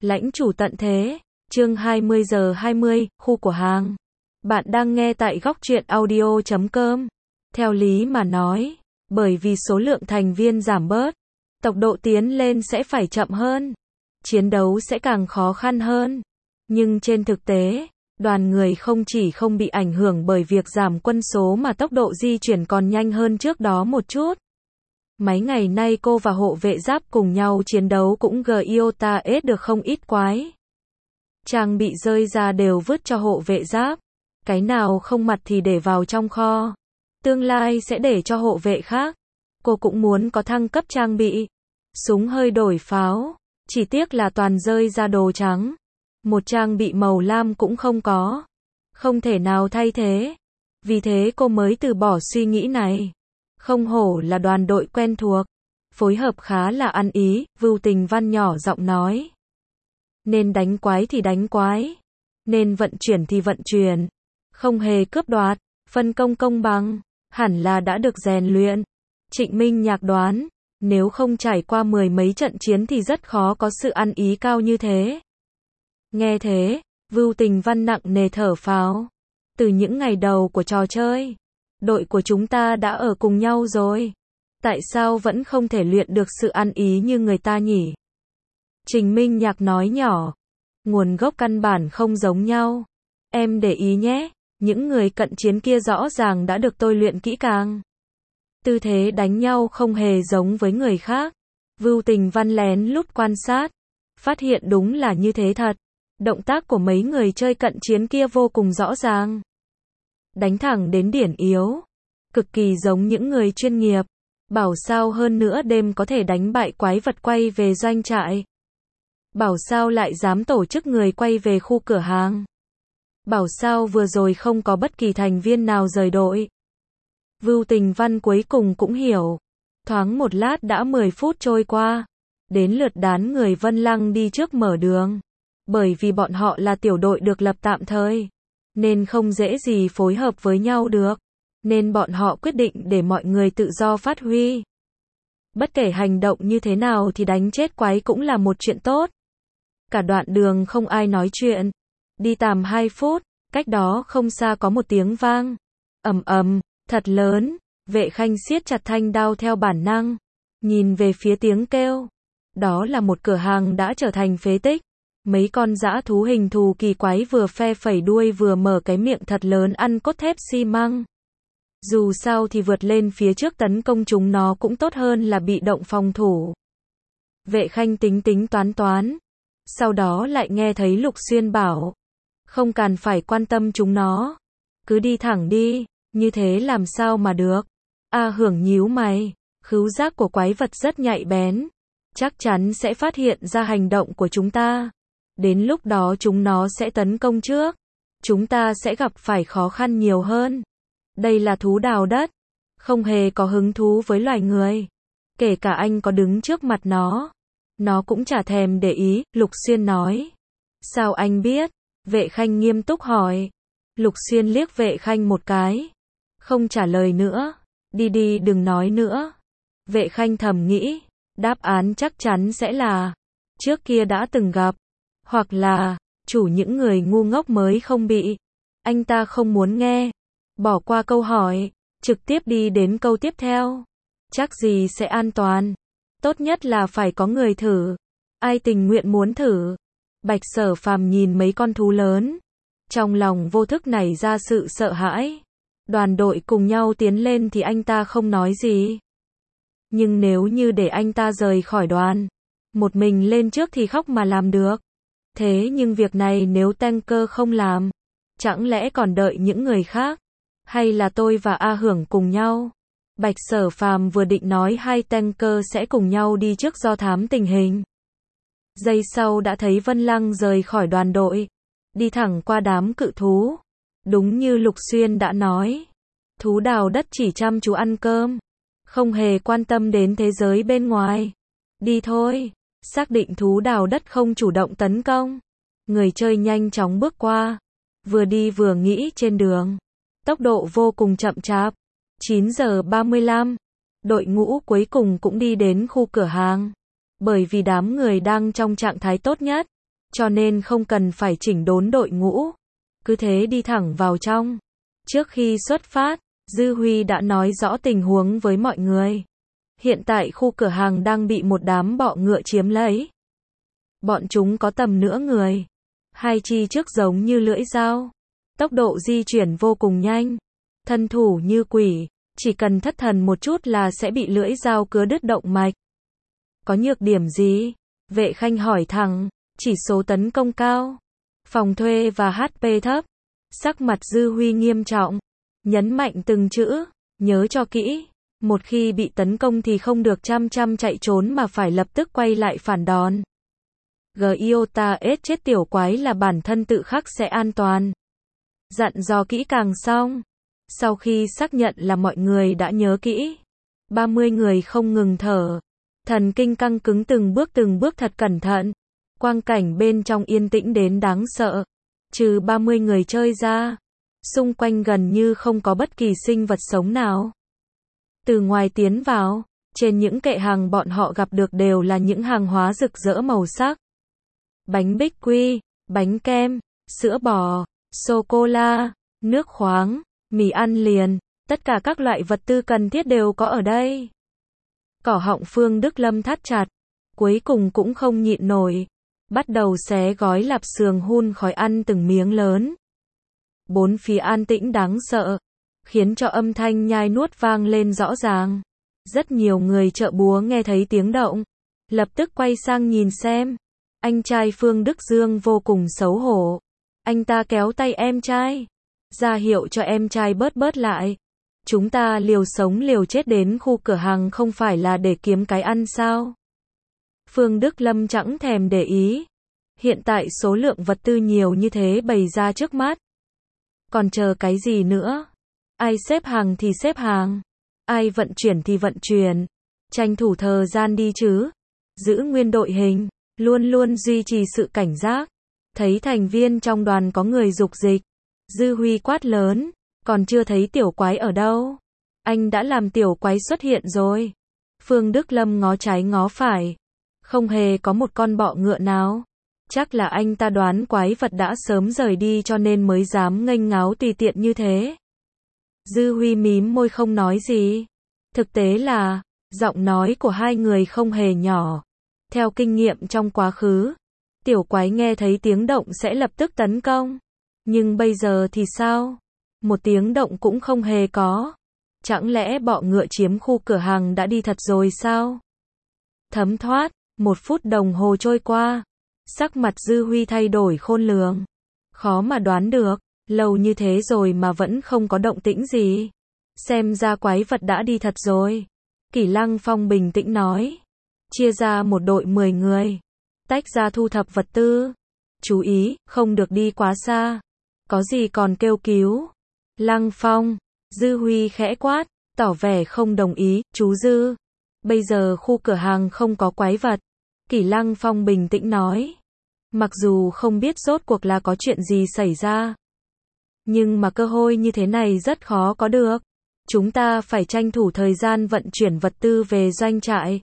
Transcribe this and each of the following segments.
Lãnh chủ tận thế, chương 20 giờ 20, khu của hàng. Bạn đang nghe tại góc truyện audio.com. Theo lý mà nói, bởi vì số lượng thành viên giảm bớt, tốc độ tiến lên sẽ phải chậm hơn, chiến đấu sẽ càng khó khăn hơn. Nhưng trên thực tế, đoàn người không chỉ không bị ảnh hưởng bởi việc giảm quân số mà tốc độ di chuyển còn nhanh hơn trước đó một chút. Mấy ngày nay cô và hộ vệ giáp cùng nhau chiến đấu cũng GIOTA-S được không ít quái. Trang bị rơi ra đều vứt cho hộ vệ giáp. Cái nào không mặt thì để vào trong kho. Tương lai sẽ để cho hộ vệ khác. Cô cũng muốn có thăng cấp trang bị. Súng hơi đổi pháo. Chỉ tiếc là toàn rơi ra đồ trắng. Một trang bị màu lam cũng không có. Không thể nào thay thế. Vì thế cô mới từ bỏ suy nghĩ này. Không hổ là đoàn đội quen thuộc. Phối hợp khá là ăn ý, Vưu Tình Văn nhỏ giọng nói. Nên đánh quái thì đánh quái. Nên vận chuyển thì vận chuyển. Không hề cướp đoạt, phân công công bằng. Hẳn là đã được rèn luyện. Trịnh Minh Nhạc đoán, nếu không trải qua mười mấy trận chiến thì rất khó có sự ăn ý cao như thế. Nghe thế, Vưu Tình Văn nặng nề thở phào. Từ những ngày đầu của trò chơi, đội của chúng ta đã ở cùng nhau rồi. Tại sao vẫn không thể luyện được sự ăn ý như người ta nhỉ? Trình Minh Nhạc nói nhỏ. Nguồn gốc căn bản không giống nhau. Em để ý nhé, những người cận chiến kia rõ ràng đã được tôi luyện kỹ càng. Tư thế đánh nhau không hề giống với người khác. Vưu Tình Văn lén lút quan sát. Phát hiện đúng là như thế thật. Động tác của mấy người chơi cận chiến kia vô cùng rõ ràng. Đánh thẳng đến điểm yếu. Cực kỳ giống những người chuyên nghiệp. Bảo sao hơn nữa đêm có thể đánh bại quái vật quay về doanh trại. Bảo sao lại dám tổ chức người quay về khu cửa hàng. Bảo sao vừa rồi không có bất kỳ thành viên nào rời đội. Vưu Tình Văn cuối cùng cũng hiểu. Thoáng một lát đã 10 phút trôi qua. Đến lượt đám người Vân Lăng đi trước mở đường. Bởi vì bọn họ là tiểu đội được lập tạm thời. Nên không dễ gì phối hợp với nhau được. Nên bọn họ quyết định để mọi người tự do phát huy. Bất kể hành động như thế nào thì đánh chết quái cũng là một chuyện tốt. Cả đoạn đường không ai nói chuyện. Đi tầm 2 phút, cách đó không xa có một tiếng vang. Ầm ầm, thật lớn. Vệ Khanh siết chặt thanh đao theo bản năng. Nhìn về phía tiếng kêu. Đó là một cửa hàng đã trở thành phế tích. Mấy con dã thú hình thù kỳ quái vừa phe phẩy đuôi vừa mở cái miệng thật lớn ăn cốt thép xi măng. Dù sao thì vượt lên phía trước tấn công chúng nó cũng tốt hơn là bị động phòng thủ. Vệ Khanh tính tính toán toán. Sau đó lại nghe thấy Lục Xuyên bảo. Không cần phải quan tâm chúng nó. Cứ đi thẳng đi, như thế làm sao mà được. A Hưởng nhíu mày. Khứu giác của quái vật rất nhạy bén. Chắc chắn sẽ phát hiện ra hành động của chúng ta. Đến lúc đó chúng nó sẽ tấn công trước. Chúng ta sẽ gặp phải khó khăn nhiều hơn. Đây là thú đào đất. Không hề có hứng thú với loài người. Kể cả anh có đứng trước mặt nó cũng chả thèm để ý, Lục Xuyên nói. Sao anh biết? Vệ Khanh nghiêm túc hỏi. Lục Xuyên liếc Vệ Khanh một cái. Không trả lời nữa. Đi đi đừng nói nữa. Vệ Khanh thầm nghĩ. Đáp án chắc chắn sẽ là. Trước kia đã từng gặp. Hoặc là. Chủ những người ngu ngốc mới không bị. Anh ta không muốn nghe. Bỏ qua câu hỏi. Trực tiếp đi đến câu tiếp theo. Chắc gì sẽ an toàn. Tốt nhất là phải có người thử. Ai tình nguyện muốn thử. Bạch Sở Phàm nhìn mấy con thú lớn. Trong lòng vô thức nảy ra sự sợ hãi. Đoàn đội cùng nhau tiến lên thì anh ta không nói gì. Nhưng nếu như để anh ta rời khỏi đoàn. Một mình lên trước thì khóc mà làm được. Thế nhưng việc này nếu tanker không làm. Chẳng lẽ còn đợi những người khác. Hay là tôi và A Hưởng cùng nhau. Bạch Sở Phàm vừa định nói hai tanker sẽ cùng nhau đi trước do thám tình hình. Giây sau đã thấy Vân Lăng rời khỏi đoàn đội. Đi thẳng qua đám cự thú. Đúng như Lục Xuyên đã nói. Thú đào đất chỉ chăm chú ăn cơm. Không hề quan tâm đến thế giới bên ngoài. Đi thôi. Xác định thú đào đất không chủ động tấn công. Người chơi nhanh chóng bước qua. Vừa đi vừa nghĩ trên đường. Tốc độ vô cùng chậm chạp. 9 giờ 35. Đội ngũ cuối cùng cũng đi đến khu cửa hàng. Bởi vì đám người đang trong trạng thái tốt nhất. cho nên không cần phải chỉnh đốn đội ngũ. Cứ thế đi thẳng vào trong. Trước khi xuất phát, Dư Huy đã nói rõ tình huống với mọi người. Hiện tại khu cửa hàng đang bị một đám bọ ngựa chiếm lấy. Bọn chúng có tầm nửa người. Hai chi trước giống như lưỡi dao. Tốc độ di chuyển vô cùng nhanh. Thân thủ như quỷ, chỉ cần thất thần một chút là sẽ bị lưỡi dao cứa đứt động mạch. Có nhược điểm gì? Vệ Khanh hỏi thẳng. Chỉ số tấn công cao, phòng thuê và HP thấp. Sắc mặt Dư Huy nghiêm trọng, nhấn mạnh từng chữ, nhớ cho kỹ. Một khi bị tấn công thì không được chăm chạy trốn mà phải lập tức quay lại phản đòn. Giota S chết tiểu quái là bản thân tự khắc sẽ an toàn. Dặn dò kỹ càng xong. Sau khi xác nhận là mọi người đã nhớ kỹ, 30 người không ngừng thở. Thần kinh căng cứng từng bước thật cẩn thận. Quang cảnh bên trong yên tĩnh đến đáng sợ. Trừ 30 người chơi ra, xung quanh gần như không có bất kỳ sinh vật sống nào. Từ ngoài tiến vào, trên những kệ hàng bọn họ gặp được đều là những hàng hóa rực rỡ màu sắc. Bánh bích quy, bánh kem, sữa bò, sô-cô-la, nước khoáng, mì ăn liền, tất cả các loại vật tư cần thiết đều có ở đây. Cỏ họng Phương Đức Lâm thắt chặt, cuối cùng cũng không nhịn nổi. Bắt đầu xé gói lạp xưởng hun khói ăn từng miếng lớn. Bốn phía an tĩnh đáng sợ, khiến cho âm thanh nhai nuốt vang lên rõ ràng. Rất nhiều người chợ búa nghe thấy tiếng động, lập tức quay sang nhìn xem. Anh trai Phương Đức Dương vô cùng xấu hổ. Anh ta kéo tay em trai, ra hiệu cho em trai bớt lại. Chúng ta liều sống liều chết đến khu cửa hàng không phải là để kiếm cái ăn sao? Phương Đức Lâm chẳng thèm để ý. Hiện tại số lượng vật tư nhiều như thế bày ra trước mắt. Còn chờ cái gì nữa? Ai xếp hàng thì xếp hàng. Ai vận chuyển thì vận chuyển. Tranh thủ thời gian đi chứ. Giữ nguyên đội hình. Luôn luôn duy trì sự cảnh giác. Thấy thành viên trong đoàn có người dục dịch. Dư Huy quát lớn. Còn chưa thấy tiểu quái ở đâu? Anh đã làm tiểu quái xuất hiện rồi. Phương Đức Lâm ngó trái ngó phải. Không hề có một con bọ ngựa nào. Chắc là anh ta đoán quái vật đã sớm rời đi cho nên mới dám nghênh ngáo tùy tiện như thế. Dư Huy mím môi không nói gì. Thực tế là, giọng nói của hai người không hề nhỏ. Theo kinh nghiệm trong quá khứ, tiểu quái nghe thấy tiếng động sẽ lập tức tấn công. Nhưng bây giờ thì sao? Một tiếng động cũng không hề có. Chẳng lẽ bọ ngựa chiếm khu cửa hàng đã đi thật rồi sao? Thấm thoát. 1 phút đồng hồ trôi qua, sắc mặt Dư Huy thay đổi khôn lường. Khó mà đoán được, lâu như thế rồi mà vẫn không có động tĩnh gì. Xem ra quái vật đã đi thật rồi. Kỷ Lăng Phong bình tĩnh nói. Chia ra một đội 10 người. Tách ra thu thập vật tư. Chú ý, không được đi quá xa. Có gì còn kêu cứu. Lăng Phong. Dư Huy khẽ quát, tỏ vẻ không đồng ý. Chú Dư. Bây giờ khu cửa hàng không có quái vật. Kỷ Lăng Phong bình tĩnh nói. Mặc dù không biết rốt cuộc là có chuyện gì xảy ra. Nhưng mà cơ hội như thế này rất khó có được. Chúng ta phải tranh thủ thời gian vận chuyển vật tư về doanh trại.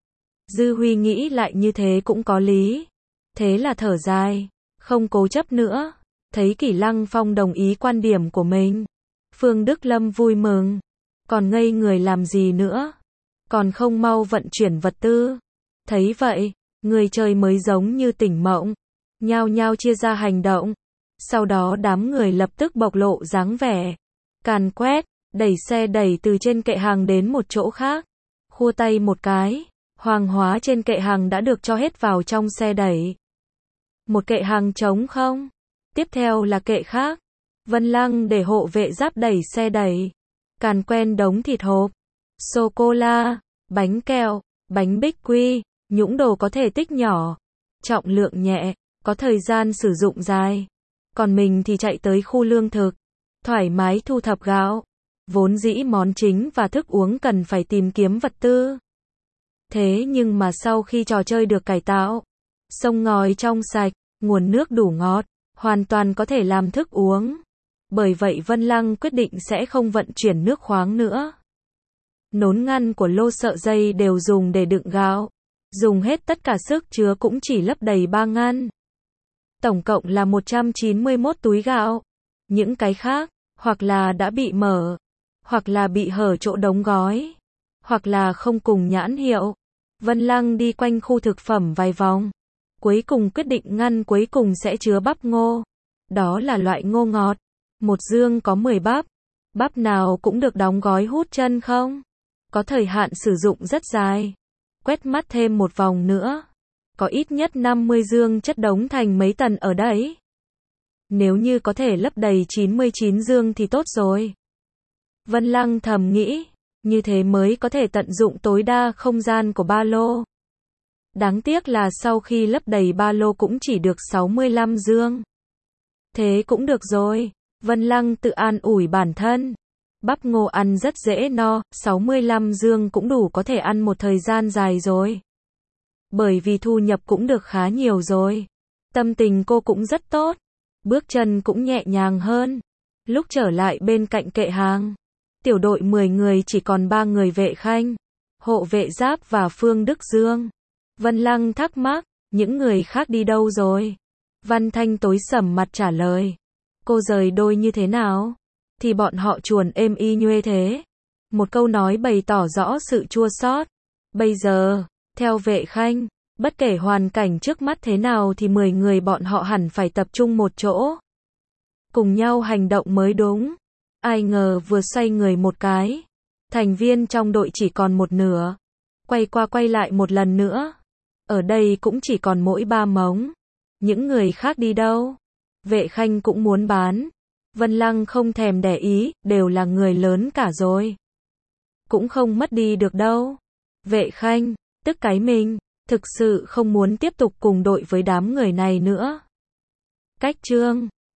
Dư Huy nghĩ lại như thế cũng có lý. Thế là thở dài. Không cố chấp nữa. Thấy Kỷ Lăng Phong đồng ý quan điểm của mình. Phương Đức Lâm vui mừng. Còn ngây người làm gì nữa? Còn không mau vận chuyển vật tư. Thấy vậy, người chơi mới giống như tỉnh mộng. Nhao nhao chia ra hành động. Sau đó đám người lập tức bộc lộ dáng vẻ. Càn quét, đẩy xe đẩy từ trên kệ hàng đến một chỗ khác. Khua tay một cái, hoàng hóa trên kệ hàng đã được cho hết vào trong xe đẩy. Một kệ hàng trống không? Tiếp theo là kệ khác. Vân Lăng để hộ vệ giáp đẩy xe đẩy. Càn quen đống thịt hộp, sô-cô-la, bánh kẹo, bánh bích quy, những đồ có thể tích nhỏ, trọng lượng nhẹ, có thời gian sử dụng dài. Còn mình thì chạy tới khu lương thực, thoải mái thu thập gạo. Vốn dĩ món chính và thức uống cần phải tìm kiếm vật tư. Thế nhưng mà sau khi trò chơi được cải tạo, sông ngòi trong sạch, nguồn nước đủ ngọt, hoàn toàn có thể làm thức uống. Bởi vậy Vân Lăng quyết định sẽ không vận chuyển nước khoáng nữa. Nốn ngăn của lô sợi dây đều dùng để đựng gạo. Dùng hết tất cả sức chứa cũng chỉ lấp đầy 3 ngăn. Tổng cộng là 191 túi gạo. Những cái khác, hoặc là đã bị mở, hoặc là bị hở chỗ đóng gói, hoặc là không cùng nhãn hiệu. Vân Lăng đi quanh khu thực phẩm vài vòng. Cuối cùng quyết định ngăn cuối cùng sẽ chứa bắp ngô. Đó là loại ngô ngọt. Một dương có 10 bắp. Bắp nào cũng được đóng gói hút chân không? Có thời hạn sử dụng rất dài. Quét mắt thêm một vòng nữa. Có ít nhất 50 dương chất đống thành mấy tấn ở đấy. Nếu như có thể lấp đầy 99 dương thì tốt rồi. Vân Lăng thầm nghĩ, như thế mới có thể tận dụng tối đa không gian của ba lô. Đáng tiếc là sau khi lấp đầy ba lô cũng chỉ được 65 dương. Thế cũng được rồi, Vân Lăng tự an ủi bản thân. Bắp ngô ăn rất dễ no, 65 dương cũng đủ có thể ăn một thời gian dài rồi. Bởi vì thu nhập cũng được khá nhiều rồi. Tâm tình cô cũng rất tốt. Bước chân cũng nhẹ nhàng hơn. Lúc trở lại bên cạnh kệ hàng, tiểu đội 10 người chỉ còn 3 người vệ khanh, hộ vệ Giáp và Phương Đức Dương. Vân Lăng thắc mắc, những người khác đi đâu rồi? Văn Thanh tối sầm mặt trả lời. Cô rời đôi như thế nào? Thì bọn họ chuồn êm y nhuê thế. Một câu nói bày tỏ rõ sự chua xót. Bây giờ, theo vệ khanh, bất kể hoàn cảnh trước mắt thế nào thì 10 người bọn họ hẳn phải tập trung một chỗ. Cùng nhau hành động mới đúng. Ai ngờ vừa xoay người một cái, thành viên trong đội chỉ còn một nửa. Quay qua quay lại một lần nữa. Ở đây cũng chỉ còn mỗi 3 mống. Những người khác đi đâu? Vệ khanh cũng muốn bán. Vân Lăng không thèm để ý, đều là người lớn cả rồi. Cũng không mất đi được đâu. Vệ khanh, tức cái mình, thực sự không muốn tiếp tục cùng đội với đám người này nữa. Cách chương